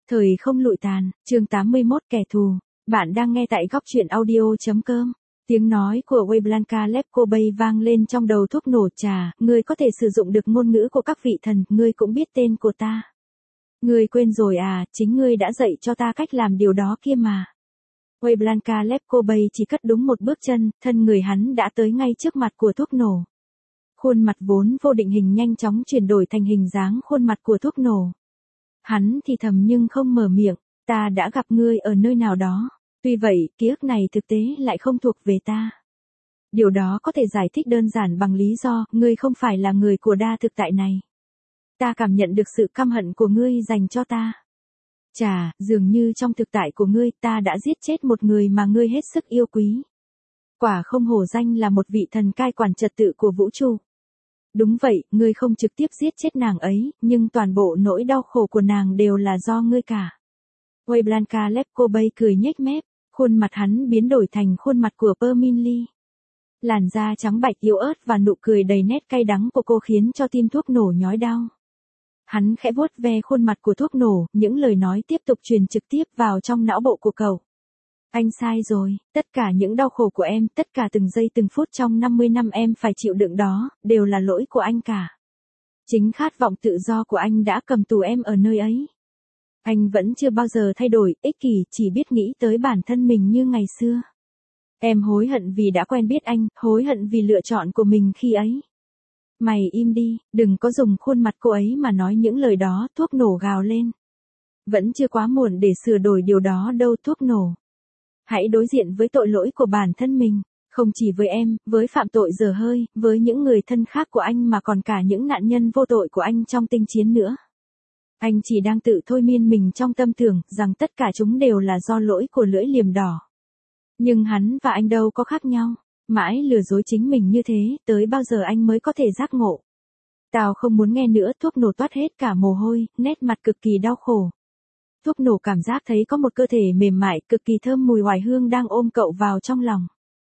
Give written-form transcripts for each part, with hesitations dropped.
Thời không lụi tàn, chương 81 kẻ thù. Bạn đang nghe tại góc truyện audio.com. Tiếng nói của Weblanca Lepkobay vang lên trong đầu thuốc nổ trà. Ngươi có thể sử dụng được ngôn ngữ của các vị thần, ngươi cũng biết tên của ta. Ngươi quên rồi à, chính ngươi đã dạy cho ta cách làm điều đó kia mà. Weblanca Lepkobay chỉ cất đúng một bước chân, thân người hắn đã tới ngay trước mặt của thuốc nổ. Khuôn mặt vốn vô định hình nhanh chóng chuyển đổi thành hình dáng khuôn mặt của thuốc nổ. Hắn thì thầm nhưng không mở miệng, ta đã gặp ngươi ở nơi nào đó, tuy vậy ký ức này thực tế lại không thuộc về ta. Điều đó có thể giải thích đơn giản bằng lý do ngươi không phải là người của đa thực tại này. Ta cảm nhận được sự căm hận của ngươi dành cho ta. Chà, dường như trong thực tại của ngươi ta đã giết chết một người mà ngươi hết sức yêu quý. Quả không hổ danh là một vị thần cai quản trật tự của vũ trụ. Đúng vậy, ngươi không trực tiếp giết chết nàng ấy, nhưng toàn bộ nỗi đau khổ của nàng đều là do ngươi cả. Weblanca Lepkobay cười nhếch mép, khuôn mặt hắn biến đổi thành khuôn mặt của Perminli. Làn da trắng bạch yếu ớt và nụ cười đầy nét cay đắng của cô khiến cho tim thuốc nổ nhói đau. Hắn khẽ vuốt ve khuôn mặt của thuốc nổ, những lời nói tiếp tục truyền trực tiếp vào trong não bộ của cậu. Anh sai rồi, tất cả những đau khổ của em, tất cả từng giây từng phút trong 50 năm em phải chịu đựng đó, đều là lỗi của anh cả. Chính khát vọng tự do của anh đã cầm tù em ở nơi ấy. Anh vẫn chưa bao giờ thay đổi, ích kỷ, chỉ biết nghĩ tới bản thân mình như ngày xưa. Em hối hận vì đã quen biết anh, hối hận vì lựa chọn của mình khi ấy. Mày im đi, đừng có dùng khuôn mặt cô ấy mà nói những lời đó, thuốc nổ gào lên. Vẫn chưa quá muộn để sửa đổi điều đó đâu thuốc nổ. Hãy đối diện với tội lỗi của bản thân mình, không chỉ với em, với phạm tội dở hơi, với những người thân khác của anh mà còn cả những nạn nhân vô tội của anh trong tinh chiến nữa. Anh chỉ đang tự thôi miên mình trong tâm tưởng rằng tất cả chúng đều là do lỗi của lưỡi liềm đỏ. Nhưng hắn và anh đâu có khác nhau, mãi lừa dối chính mình như thế, tới bao giờ anh mới có thể giác ngộ. Tao không muốn nghe nữa, thuốc nổ toát hết cả mồ hôi, nét mặt cực kỳ đau khổ. Thuốc nổ cảm giác thấy có một cơ thể mềm mại, cực kỳ thơm mùi oải hương đang ôm cậu vào trong lòng.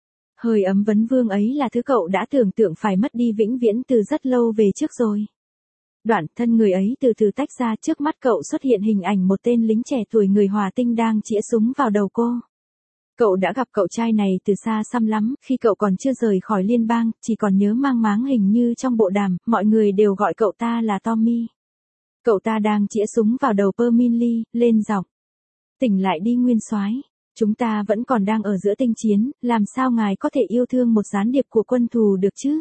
Hơi ấm vấn vương ấy là thứ cậu đã tưởng tượng phải mất đi vĩnh viễn từ rất lâu về trước rồi. Đoạn thân người ấy từ từ tách ra, trước mắt cậu xuất hiện hình ảnh một tên lính trẻ tuổi người Hòa Tinh đang chĩa súng vào đầu cô. Cậu đã gặp cậu trai này từ xa xăm lắm, khi cậu còn chưa rời khỏi liên bang, chỉ còn nhớ mang máng hình như trong bộ đàm, mọi người đều gọi cậu ta là Tommy. Cậu ta đang chĩa súng vào đầu Perminli, lên giọng. Tỉnh lại đi nguyên soái, chúng ta vẫn còn đang ở giữa tinh chiến, làm sao ngài có thể yêu thương một gián điệp của quân thù được chứ?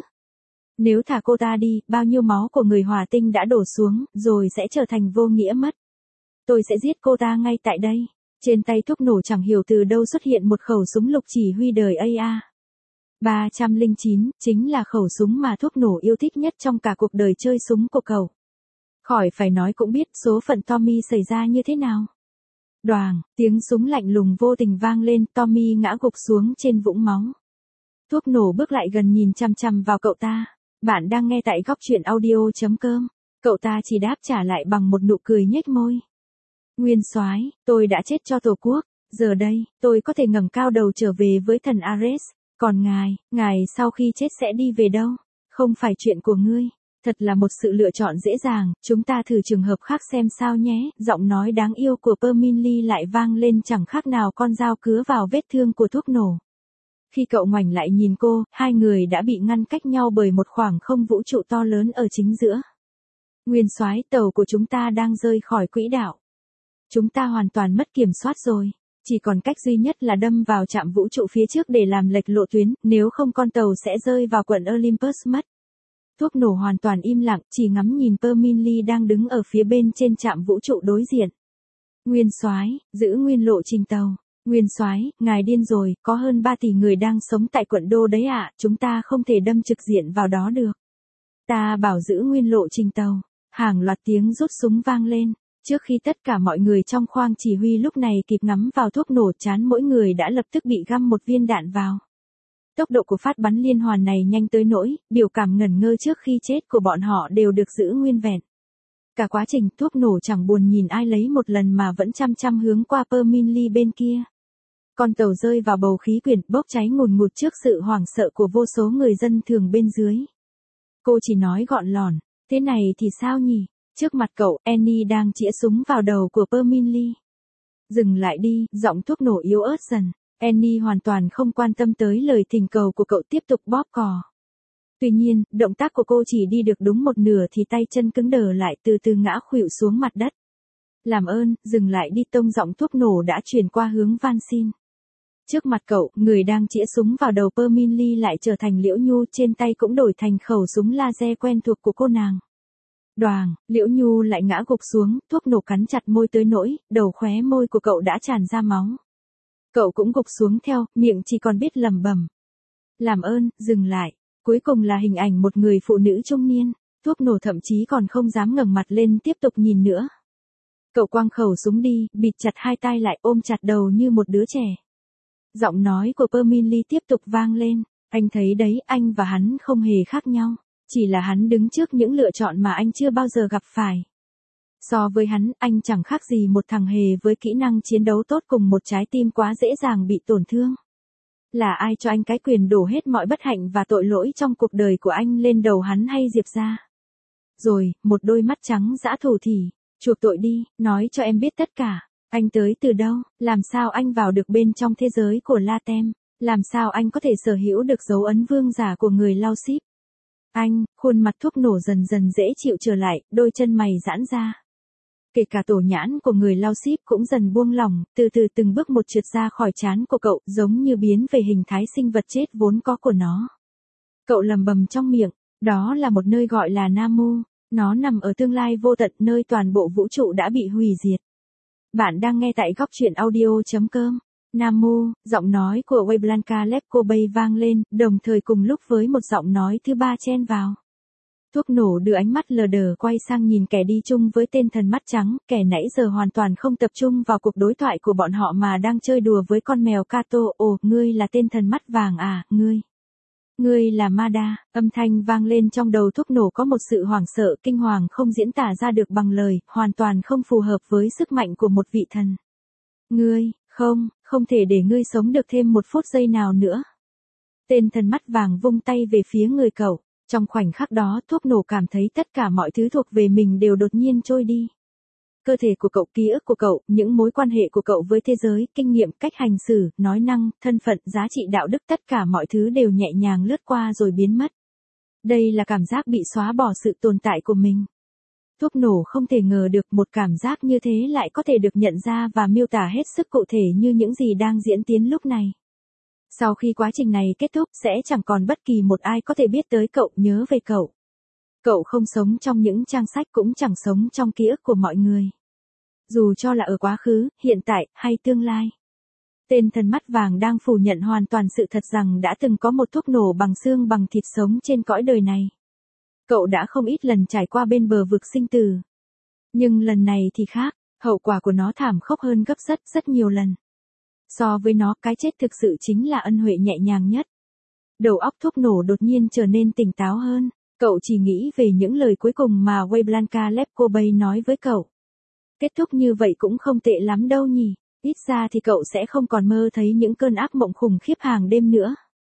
Nếu thả cô ta đi, bao nhiêu máu của người Hòa Tinh đã đổ xuống, rồi sẽ trở thành vô nghĩa mất. Tôi sẽ giết cô ta ngay tại đây. Trên tay thuốc nổ chẳng hiểu từ đâu xuất hiện một khẩu súng lục chỉ huy đời AA. 309, chính là khẩu súng mà thuốc nổ yêu thích nhất trong cả cuộc đời chơi súng của cậu. Khỏi phải nói cũng biết số phận Tommy xảy ra như thế nào. Đoàng, tiếng súng lạnh lùng vô tình vang lên, Tommy ngã gục xuống trên vũng máu. Thuốc nổ bước lại gần nhìn chằm chằm vào cậu ta. Bạn đang nghe tại góc truyện audio.com. Cậu ta chỉ đáp trả lại bằng một nụ cười nhếch môi. Nguyên soái, tôi đã chết cho Tổ quốc, giờ đây, tôi có thể ngẩng cao đầu trở về với thần Ares, còn ngài sau khi chết sẽ đi về đâu? Không phải chuyện của ngươi. Thật là một sự lựa chọn dễ dàng, chúng ta thử trường hợp khác xem sao nhé. Giọng nói đáng yêu của Perminli lại vang lên chẳng khác nào con dao cứa vào vết thương của thuốc nổ. Khi cậu ngoảnh lại nhìn cô, hai người đã bị ngăn cách nhau bởi một khoảng không vũ trụ to lớn ở chính giữa. Nguyên soái, tàu của chúng ta đang rơi khỏi quỹ đạo. Chúng ta hoàn toàn mất kiểm soát rồi. Chỉ còn cách duy nhất là đâm vào trạm vũ trụ phía trước để làm lệch lộ tuyến, nếu không con tàu sẽ rơi vào quận Olympus mất. Thuốc nổ hoàn toàn im lặng, chỉ ngắm nhìn Perminli đang đứng ở phía bên trên trạm vũ trụ đối diện. Nguyên soái, giữ nguyên lộ trình tàu. Nguyên soái, ngài điên rồi, có hơn 3 tỷ người đang sống tại quận đô đấy ạ, chúng ta không thể đâm trực diện vào đó được. Ta bảo giữ nguyên lộ trình tàu. Hàng loạt tiếng rút súng vang lên. Trước khi tất cả mọi người trong khoang chỉ huy lúc này kịp ngắm vào thuốc nổ, trán mỗi người đã lập tức bị găm một viên đạn vào. Tốc độ của phát bắn liên hoàn này nhanh tới nỗi, biểu cảm ngẩn ngơ trước khi chết của bọn họ đều được giữ nguyên vẹn. Cả quá trình thuốc nổ chẳng buồn nhìn ai lấy một lần mà vẫn chăm chăm hướng qua Perminli bên kia. Con tàu rơi vào bầu khí quyển, bốc cháy ngùn ngụt trước sự hoảng sợ của vô số người dân thường bên dưới. Cô chỉ nói gọn lỏn, thế này thì sao nhỉ? Trước mặt cậu, Annie đang chĩa súng vào đầu của Perminley. Dừng lại đi, giọng thuốc nổ yếu ớt dần. Annie hoàn toàn không quan tâm tới lời thỉnh cầu của cậu, tiếp tục bóp cò. Tuy nhiên, động tác của cô chỉ đi được đúng một nửa thì tay chân cứng đờ lại, từ từ ngã khuỵu xuống mặt đất. Làm ơn, dừng lại đi, tông giọng thuốc nổ đã chuyển qua hướng van xin. Trước mặt cậu, người đang chĩa súng vào đầu Perminley lại trở thành Liễu Nhu, trên tay cũng đổi thành khẩu súng laser quen thuộc của cô nàng. Đoàng, Liễu Nhu lại ngã gục xuống, thuốc nổ cắn chặt môi tới nỗi, đầu khóe môi của cậu đã tràn ra máu. Cậu cũng gục xuống theo, miệng chỉ còn biết lẩm bẩm. Làm ơn, dừng lại. Cuối cùng là hình ảnh một người phụ nữ trung niên, thuốc nổ thậm chí còn không dám ngẩng mặt lên tiếp tục nhìn nữa. Cậu quăng khẩu súng đi, bịt chặt hai tay lại, ôm chặt đầu như một đứa trẻ. Giọng nói của Perminley tiếp tục vang lên, anh thấy đấy, anh và hắn không hề khác nhau, chỉ là hắn đứng trước những lựa chọn mà anh chưa bao giờ gặp phải. So với hắn, anh chẳng khác gì một thằng hề với kỹ năng chiến đấu tốt cùng một trái tim quá dễ dàng bị tổn thương. Là ai cho anh cái quyền đổ hết mọi bất hạnh và tội lỗi trong cuộc đời của anh lên đầu hắn hay Diệp ra? Rồi, một đôi mắt trắng dã thủ thỉ, chuộc tội đi, nói cho em biết tất cả. Anh tới từ đâu, làm sao anh vào được bên trong thế giới của Latem, làm sao anh có thể sở hữu được dấu ấn vương giả của người Lao Ship? Anh, khuôn mặt thuốc nổ dần dần dễ chịu trở lại, đôi chân mày giãn ra. Kể cả tổ nhãn của người Lao Ship cũng dần buông lỏng, từ từ từng bước một trượt ra khỏi trán của cậu, giống như biến về hình thái sinh vật chết vốn có của nó. Cậu lầm bầm trong miệng, đó là một nơi gọi là Namu, nó nằm ở tương lai vô tận, nơi toàn bộ vũ trụ đã bị hủy diệt. Bạn đang nghe tại góc truyện audio.com. Namu, giọng nói của Weblanca Lepkobay vang lên, đồng thời cùng lúc với một giọng nói thứ ba chen vào. Thuốc nổ đưa ánh mắt lờ đờ quay sang nhìn kẻ đi chung với tên thần mắt trắng, kẻ nãy giờ hoàn toàn không tập trung vào cuộc đối thoại của bọn họ mà đang chơi đùa với con mèo Kato. Ồ, ngươi là tên thần mắt vàng à, Ngươi là Mada, âm thanh vang lên trong đầu thuốc nổ có một sự hoảng sợ, kinh hoàng không diễn tả ra được bằng lời, hoàn toàn không phù hợp với sức mạnh của một vị thần. Ngươi, không thể để ngươi sống được thêm một phút giây nào nữa. Tên thần mắt vàng vung tay về phía người cậu. Trong khoảnh khắc đó, thuốc nổ cảm thấy tất cả mọi thứ thuộc về mình đều đột nhiên trôi đi. Cơ thể của cậu, ký ức của cậu, những mối quan hệ của cậu với thế giới, kinh nghiệm, cách hành xử, nói năng, thân phận, giá trị đạo đức, tất cả mọi thứ đều nhẹ nhàng lướt qua rồi biến mất. Đây là cảm giác bị xóa bỏ sự tồn tại của mình. Thuốc nổ không thể ngờ được một cảm giác như thế lại có thể được nhận ra và miêu tả hết sức cụ thể như những gì đang diễn tiến lúc này. Sau khi quá trình này kết thúc sẽ chẳng còn bất kỳ một ai có thể biết tới cậu, nhớ về cậu. Cậu không sống trong những trang sách, cũng chẳng sống trong ký ức của mọi người. Dù cho là ở quá khứ, hiện tại, hay tương lai. Tên thần mắt vàng đang phủ nhận hoàn toàn sự thật rằng đã từng có một thuốc nổ bằng xương bằng thịt sống trên cõi đời này. Cậu đã không ít lần trải qua bên bờ vực sinh tử. Nhưng lần này thì khác, hậu quả của nó thảm khốc hơn gấp rất nhiều lần. So với nó, cái chết thực sự chính là ân huệ nhẹ nhàng nhất. Đầu óc thuốc nổ đột nhiên trở nên tỉnh táo hơn, cậu chỉ nghĩ về những lời cuối cùng mà Weblanca Lepkobay nói với cậu. Kết thúc như vậy cũng không tệ lắm đâu nhỉ, ít ra thì cậu sẽ không còn mơ thấy những cơn ác mộng khủng khiếp hàng đêm nữa.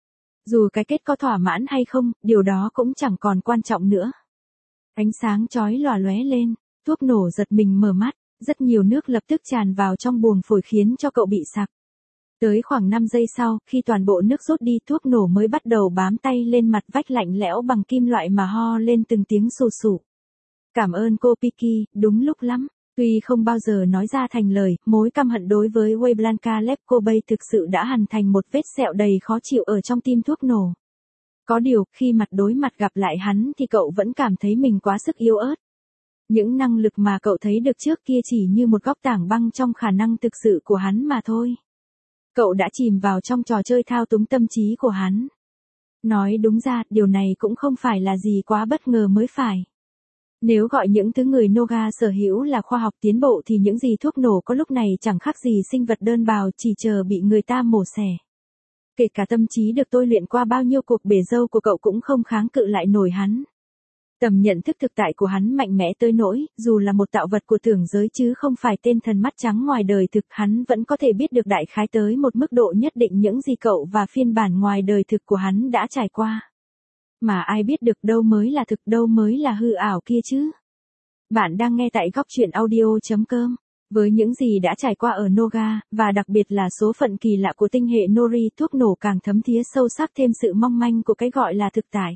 Dù cái kết có thỏa mãn hay không, điều đó cũng chẳng còn quan trọng nữa. Ánh sáng chói lòa lóe lên, thuốc nổ giật mình mở mắt, rất nhiều nước lập tức tràn vào trong buồng phổi khiến cho cậu bị sặc. Tới khoảng 5 giây sau, khi toàn bộ nước rút đi, thuốc nổ mới bắt đầu bám tay lên mặt vách lạnh lẽo bằng kim loại mà ho lên từng tiếng sù sụ. Cảm ơn cô Piki, đúng lúc lắm. Tuy không bao giờ nói ra thành lời, mối căm hận đối với Weblanca Lepkobay thực sự đã hằn thành một vết sẹo đầy khó chịu ở trong tim thuốc nổ. Có điều, khi mặt đối mặt gặp lại hắn thì cậu vẫn cảm thấy mình quá sức yếu ớt. Những năng lực mà cậu thấy được trước kia chỉ như một góc tảng băng trong khả năng thực sự của hắn mà thôi. Cậu đã chìm vào trong trò chơi thao túng tâm trí của hắn. Nói đúng ra, điều này cũng không phải là gì quá bất ngờ mới phải. Nếu gọi những thứ người Noga sở hữu là khoa học tiến bộ thì những gì thuốc nổ có lúc này chẳng khác gì sinh vật đơn bào chỉ chờ bị người ta mổ xẻ. Kể cả tâm trí được tôi luyện qua bao nhiêu cuộc bể dâu của cậu cũng không kháng cự lại nổi hắn. Tầm nhận thức thực tại của hắn mạnh mẽ tới nỗi, dù là một tạo vật của tưởng giới chứ không phải tên thần mắt trắng ngoài đời thực, hắn vẫn có thể biết được đại khái tới một mức độ nhất định những gì cậu và phiên bản ngoài đời thực của hắn đã trải qua. Mà ai biết được đâu mới là thực, đâu mới là hư ảo kia chứ. Bạn đang nghe tại góc chuyện audio.com. Với những gì đã trải qua ở Noga, và đặc biệt là số phận kỳ lạ của tinh hệ Nori, thuốc nổ càng thấm thía sâu sắc thêm sự mong manh của cái gọi là thực tại.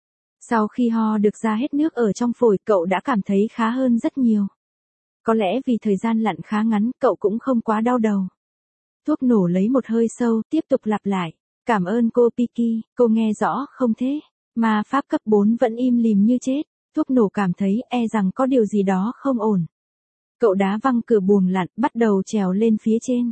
Sau khi ho được ra hết nước ở trong phổi, cậu đã cảm thấy khá hơn rất nhiều. Có lẽ vì thời gian lặn khá ngắn, cậu cũng không quá đau đầu. Thuốc nổ lấy một hơi sâu, tiếp tục lặp lại. Cảm ơn cô Piki, cô nghe rõ không thế? Ma pháp cấp 4 vẫn im lìm như chết. Thuốc nổ cảm thấy rằng có điều gì đó không ổn. Cậu đá văng cửa buồng lặn, bắt đầu trèo lên phía trên.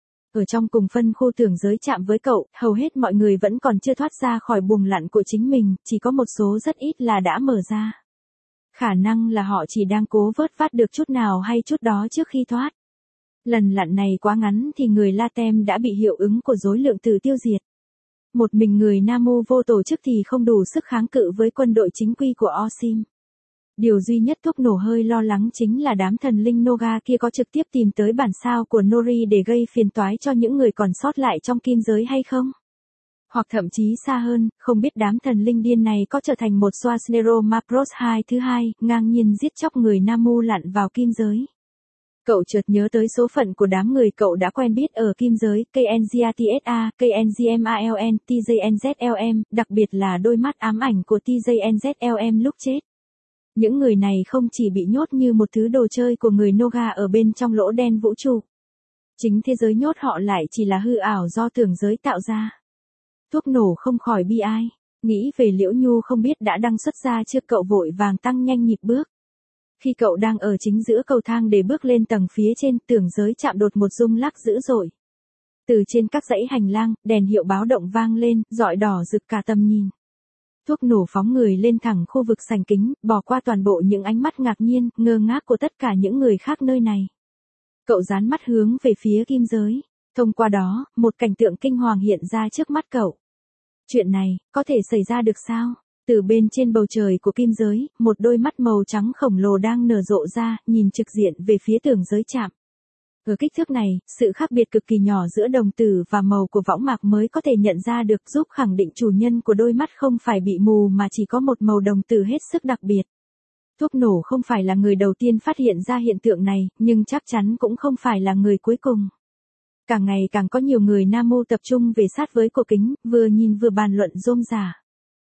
Ở trong cùng phân khu tưởng giới chạm với cậu, hầu hết mọi người vẫn còn chưa thoát ra khỏi buồng lặn của chính mình, chỉ có một số rất ít là đã mở ra. Khả năng là họ chỉ đang cố vớt vát được chút nào hay chút đó trước khi thoát. Lần lặn này quá ngắn thì người Latem đã bị hiệu ứng của rối lượng tử tiêu diệt. Một mình người Namu vô tổ chức thì không đủ sức kháng cự với quân đội chính quy của Osim. Điều duy nhất thuốc nổ hơi lo lắng chính là đám thần linh Noga kia có trực tiếp tìm tới bản sao của Nori để gây phiền toái cho những người còn sót lại trong kim giới hay không? Hoặc thậm chí xa hơn, không biết đám thần linh điên này có trở thành một Schwarzenegger Macross 2 thứ hai, ngang nhiên giết chóc người Namu lặn vào kim giới. Cậu chợt nhớ tới số phận của đám người cậu đã quen biết ở kim giới, KNGATSA, KNGMALN, TJNZLM, đặc biệt là đôi mắt ám ảnh của TJNZLM lúc chết. Những người này không chỉ bị nhốt như một thứ đồ chơi của người Noga ở bên trong lỗ đen vũ trụ. Chính thế giới nhốt họ lại chỉ là hư ảo do tưởng giới tạo ra. Thuốc nổ không khỏi bi ai, nghĩ về Liễu Nhu không biết đã đăng xuất ra chưa, cậu vội vàng tăng nhanh nhịp bước. Khi cậu đang ở chính giữa cầu thang để bước lên tầng phía trên, tưởng giới chạm đột một rung lắc dữ dội. Từ trên các dãy hành lang, đèn hiệu báo động vang lên, rọi đỏ rực cả tầm nhìn. Thuốc nổ phóng người lên thẳng khu vực sảnh kính, bỏ qua toàn bộ những ánh mắt ngạc nhiên, ngơ ngác của tất cả những người khác nơi này. Cậu dán mắt hướng về phía kim giới. Thông qua đó, một cảnh tượng kinh hoàng hiện ra trước mắt cậu. Chuyện này, có thể xảy ra được sao? Từ bên trên bầu trời của kim giới, một đôi mắt màu trắng khổng lồ đang nở rộ ra, nhìn trực diện về phía tưởng giới chạm. Ở kích thước này, sự khác biệt cực kỳ nhỏ giữa đồng tử và màu của võng mạc mới có thể nhận ra được, giúp khẳng định chủ nhân của đôi mắt không phải bị mù mà chỉ có một màu đồng tử hết sức đặc biệt. Thuốc nổ không phải là người đầu tiên phát hiện ra hiện tượng này, nhưng chắc chắn cũng không phải là người cuối cùng. Càng ngày càng có nhiều người Namu tập trung về sát với cổ kính, vừa nhìn vừa bàn luận rôm rả.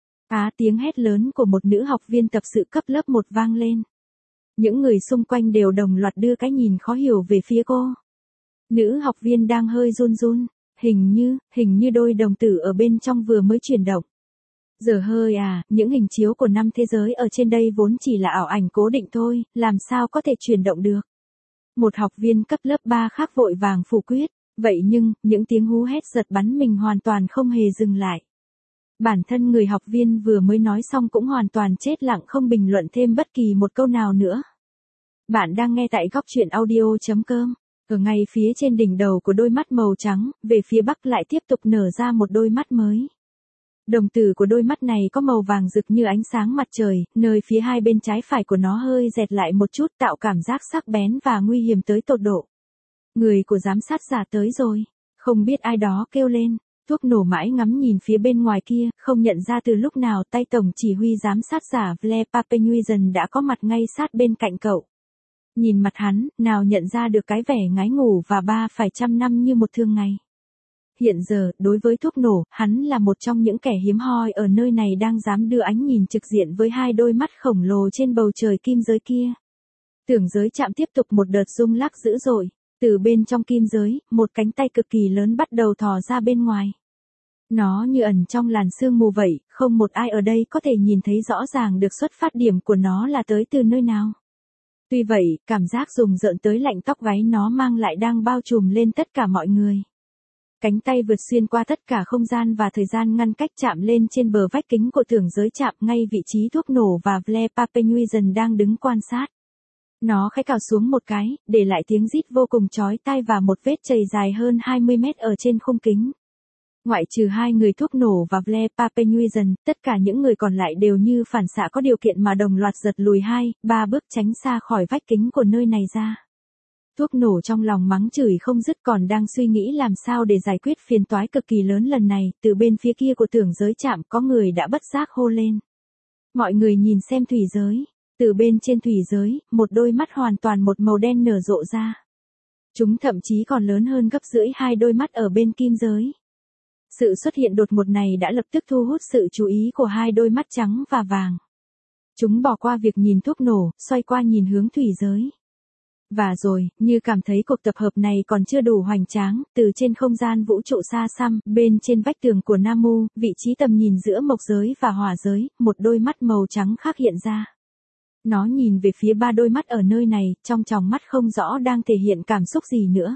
Tiếng hét lớn của một nữ học viên tập sự cấp lớp 1 vang lên. Những người xung quanh đều đồng loạt đưa cái nhìn khó hiểu về phía cô. Nữ học viên đang hơi run run, hình như đôi đồng tử ở bên trong vừa mới chuyển động. Giờ hơi những hình chiếu của 5 thế giới ở trên đây vốn chỉ là ảo ảnh cố định thôi, làm sao có thể chuyển động được. Một học viên cấp lớp 3 khác vội vàng phủ quyết, vậy nhưng, những tiếng hú hét giật bắn mình hoàn toàn không hề dừng lại. Bản thân người học viên vừa mới nói xong cũng hoàn toàn chết lặng, không bình luận thêm bất kỳ một câu nào nữa. Bạn đang nghe tại góc chuyện audio.com. Ở ngay phía trên đỉnh đầu của đôi mắt màu trắng, về phía bắc lại tiếp tục nở ra một đôi mắt mới. Đồng tử của đôi mắt này có màu vàng rực như ánh sáng mặt trời, nơi phía hai bên trái phải của nó hơi dẹt lại một chút, tạo cảm giác sắc bén và nguy hiểm tới tột độ. Người của giám sát giả tới rồi. Không biết ai đó kêu lên. Thuốc nổ mãi ngắm nhìn phía bên ngoài kia, không nhận ra từ lúc nào tay tổng chỉ huy giám sát giả Vle Papenuizen đã có mặt ngay sát bên cạnh cậu. Nhìn mặt hắn, nào nhận ra được cái vẻ ngái ngủ và 300 năm như một thường ngày. Hiện giờ, đối với thuốc nổ, hắn là một trong những kẻ hiếm hoi ở nơi này đang dám đưa ánh nhìn trực diện với hai đôi mắt khổng lồ trên bầu trời kim giới kia. Tưởng giới chạm tiếp tục một đợt rung lắc dữ dội. Từ bên trong kim giới, một cánh tay cực kỳ lớn bắt đầu thò ra bên ngoài. Nó như ẩn trong làn sương mù vậy, không một ai ở đây có thể nhìn thấy rõ ràng được xuất phát điểm của nó là tới từ nơi nào. Tuy vậy, cảm giác rùng rợn tới lạnh tóc gáy nó mang lại đang bao trùm lên tất cả mọi người. Cánh tay vượt xuyên qua tất cả không gian và thời gian, ngăn cách chạm lên trên bờ vách kính của tưởng giới chạm, ngay vị trí thuốc nổ và Vle Papenuizen đang đứng quan sát. Nó khẽ cào xuống một cái, để lại tiếng rít vô cùng chói tai và một vết chày dài hơn 20 mét ở trên khung kính. Ngoại trừ hai người thuốc nổ và Vle Papenuizen, tất cả những người còn lại đều như phản xạ có điều kiện mà đồng loạt giật lùi 2-3 bước tránh xa khỏi vách kính của nơi này ra. Thuốc nổ trong lòng mắng chửi không dứt, còn đang suy nghĩ làm sao để giải quyết phiền toái cực kỳ lớn lần này. Từ bên phía kia của tưởng giới chạm có người đã bất giác hô lên. Mọi người nhìn xem thủy giới. Từ bên trên thủy giới, một đôi mắt hoàn toàn một màu đen nở rộ ra. Chúng thậm chí còn lớn hơn gấp rưỡi hai đôi mắt ở bên kim giới. Sự xuất hiện đột ngột này đã lập tức thu hút sự chú ý của hai đôi mắt trắng và vàng. Chúng bỏ qua việc nhìn thuốc nổ, xoay qua nhìn hướng thủy giới. Và rồi, như cảm thấy cuộc tập hợp này còn chưa đủ hoành tráng, từ trên không gian vũ trụ xa xăm, bên trên vách tường của Namu, vị trí tầm nhìn giữa mộc giới và hỏa giới, một đôi mắt màu trắng khác hiện ra. Nó nhìn về phía ba đôi mắt ở nơi này, trong tròng mắt không rõ đang thể hiện cảm xúc gì nữa.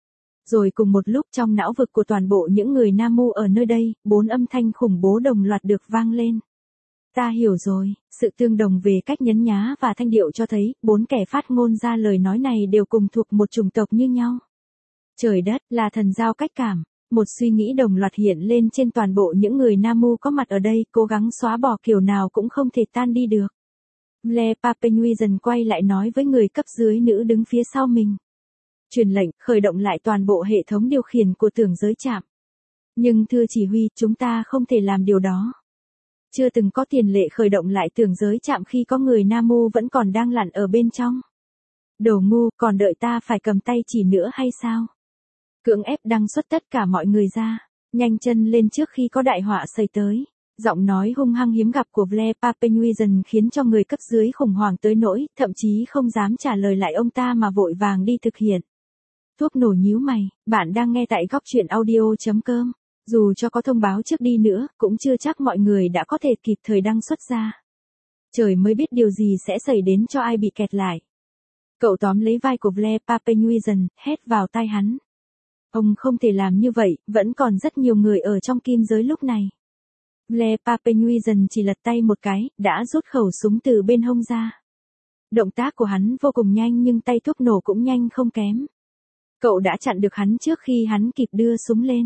Rồi cùng một lúc trong não vực của toàn bộ những người Namu ở nơi đây, 4 âm thanh khủng bố đồng loạt được vang lên. Ta hiểu rồi, sự tương đồng về cách nhấn nhá và thanh điệu cho thấy, 4 kẻ phát ngôn ra lời nói này đều cùng thuộc một chủng tộc như nhau. Trời đất, là thần giao cách cảm. Một suy nghĩ đồng loạt hiện lên trên toàn bộ những người Namu có mặt ở đây, cố gắng xóa bỏ kiểu nào cũng không thể tan đi được. Le Papenui dần quay lại nói với người cấp dưới nữ đứng phía sau mình. Truyền lệnh, khởi động lại toàn bộ hệ thống điều khiển của tưởng giới trạm. Nhưng thưa chỉ huy, chúng ta không thể làm điều đó. Chưa từng có tiền lệ khởi động lại tưởng giới trạm khi có người Namu vẫn còn đang lặn ở bên trong. Đồ ngu, còn đợi ta phải cầm tay chỉ nữa hay sao? Cưỡng ép đăng xuất tất cả mọi người ra, nhanh chân lên trước khi có đại họa xảy tới. Giọng nói hung hăng hiếm gặp của Blair Papenui dần khiến cho người cấp dưới khủng hoảng tới nỗi, thậm chí không dám trả lời lại ông ta mà vội vàng đi thực hiện. Thuốc nổ nhíu mày, bạn đang nghe tại góc truyện audio.com. Dù cho có thông báo trước đi nữa, cũng chưa chắc mọi người đã có thể kịp thời đăng xuất ra. Trời mới biết điều gì sẽ xảy đến cho ai bị kẹt lại. Cậu tóm lấy vai của Blair Papenui dần, hét vào tai hắn. Ông không thể làm như vậy, vẫn còn rất nhiều người ở trong kim giới lúc này. Blair Papenui dần chỉ lật tay một cái, đã rút khẩu súng từ bên hông ra. Động tác của hắn vô cùng nhanh nhưng tay thuốc nổ cũng nhanh không kém. Cậu đã chặn được hắn trước khi hắn kịp đưa súng lên.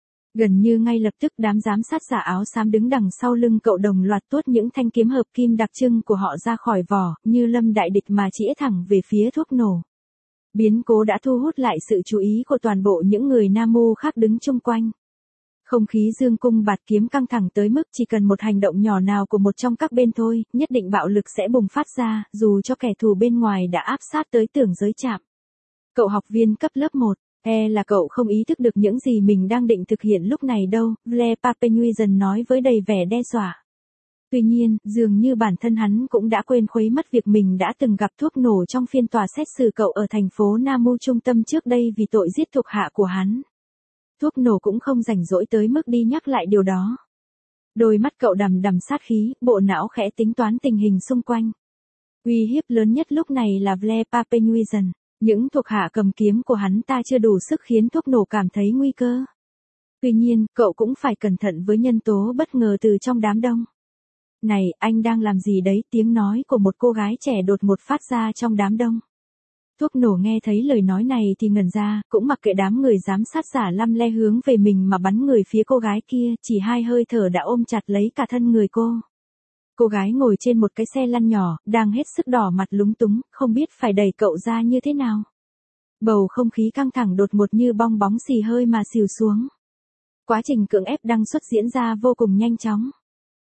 Gần như ngay lập tức đám giám sát giả áo xám đứng đằng sau lưng cậu đồng loạt tuốt những thanh kiếm hợp kim đặc trưng của họ ra khỏi vỏ, như lâm đại địch mà chĩa thẳng về phía thuốc nổ. Biến cố đã thu hút lại sự chú ý của toàn bộ những người Namu khác đứng chung quanh. Không khí dương cung bạt kiếm căng thẳng tới mức chỉ cần một hành động nhỏ nào của một trong các bên thôi, nhất định bạo lực sẽ bùng phát ra, dù cho kẻ thù bên ngoài đã áp sát tới tưởng giới trạm. Cậu học viên cấp lớp 1, là cậu không ý thức được những gì mình đang định thực hiện lúc này đâu, Blair Papenui dần nói với đầy vẻ đe dọa. Tuy nhiên, dường như bản thân hắn cũng đã quên khuấy mất việc mình đã từng gặp thuốc nổ trong phiên tòa xét xử cậu ở thành phố Namu trung tâm trước đây vì tội giết thuộc hạ của hắn. Thuốc nổ cũng không rảnh rỗi tới mức đi nhắc lại điều đó. Đôi mắt cậu đằm đằm sát khí, bộ não khẽ tính toán tình hình xung quanh. Uy hiếp lớn nhất lúc này là Blair Papenui dần. Những thuộc hạ cầm kiếm của hắn ta chưa đủ sức khiến thuốc nổ cảm thấy nguy cơ. Tuy nhiên, cậu cũng phải cẩn thận với nhân tố bất ngờ từ trong đám đông. Này, anh đang làm gì đấy? Tiếng nói của một cô gái trẻ đột ngột phát ra trong đám đông. Thuốc nổ nghe thấy lời nói này thì ngẩn ra, cũng mặc kệ đám người giám sát giả lăm le hướng về mình mà bắn người phía cô gái kia, chỉ 2 hơi thở đã ôm chặt lấy cả thân người cô. Cô gái ngồi trên một cái xe lăn nhỏ, đang hết sức đỏ mặt lúng túng, không biết phải đẩy cậu ra như thế nào. Bầu không khí căng thẳng đột ngột như bong bóng xì hơi mà xìu xuống. Quá trình cưỡng ép đăng xuất diễn ra vô cùng nhanh chóng.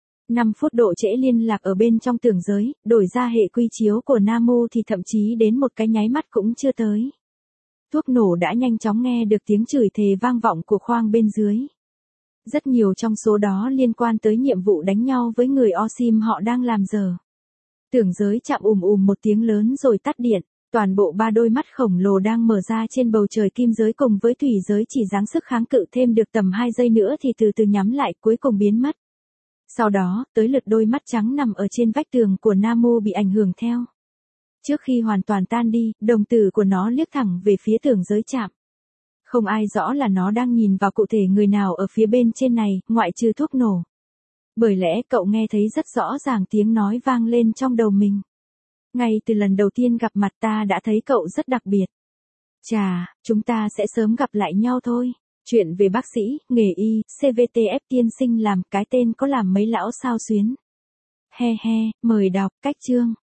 5 phút độ trễ liên lạc ở bên trong tưởng giới, đổi ra hệ quy chiếu của Namu thì thậm chí đến một cái nháy mắt cũng chưa tới. Thuốc nổ đã nhanh chóng nghe được tiếng chửi thề vang vọng của khoang bên dưới. Rất nhiều trong số đó liên quan tới nhiệm vụ đánh nhau với người Osim họ đang làm giờ. Tưởng giới chạm một tiếng lớn rồi tắt điện, toàn bộ 3 đôi mắt khổng lồ đang mở ra trên bầu trời kim giới cùng với thủy giới chỉ giáng sức kháng cự thêm được tầm 2 giây nữa thì từ từ nhắm lại cuối cùng biến mất. Sau đó, tới lượt đôi mắt trắng nằm ở trên vách tường của Namu bị ảnh hưởng theo. Trước khi hoàn toàn tan đi, đồng tử của nó liếc thẳng về phía tưởng giới chạm. Không ai rõ là nó đang nhìn vào cụ thể người nào ở phía bên trên này, ngoại trừ thuốc nổ. Bởi lẽ cậu nghe thấy rất rõ ràng tiếng nói vang lên trong đầu mình. Ngay từ lần đầu tiên gặp mặt ta đã thấy cậu rất đặc biệt. Chà, chúng ta sẽ sớm gặp lại nhau thôi. Chuyện về bác sĩ, nghề y, CVTF tiên sinh làm cái tên có làm mấy lão sao xuyến. He he, mời đọc, cách chương.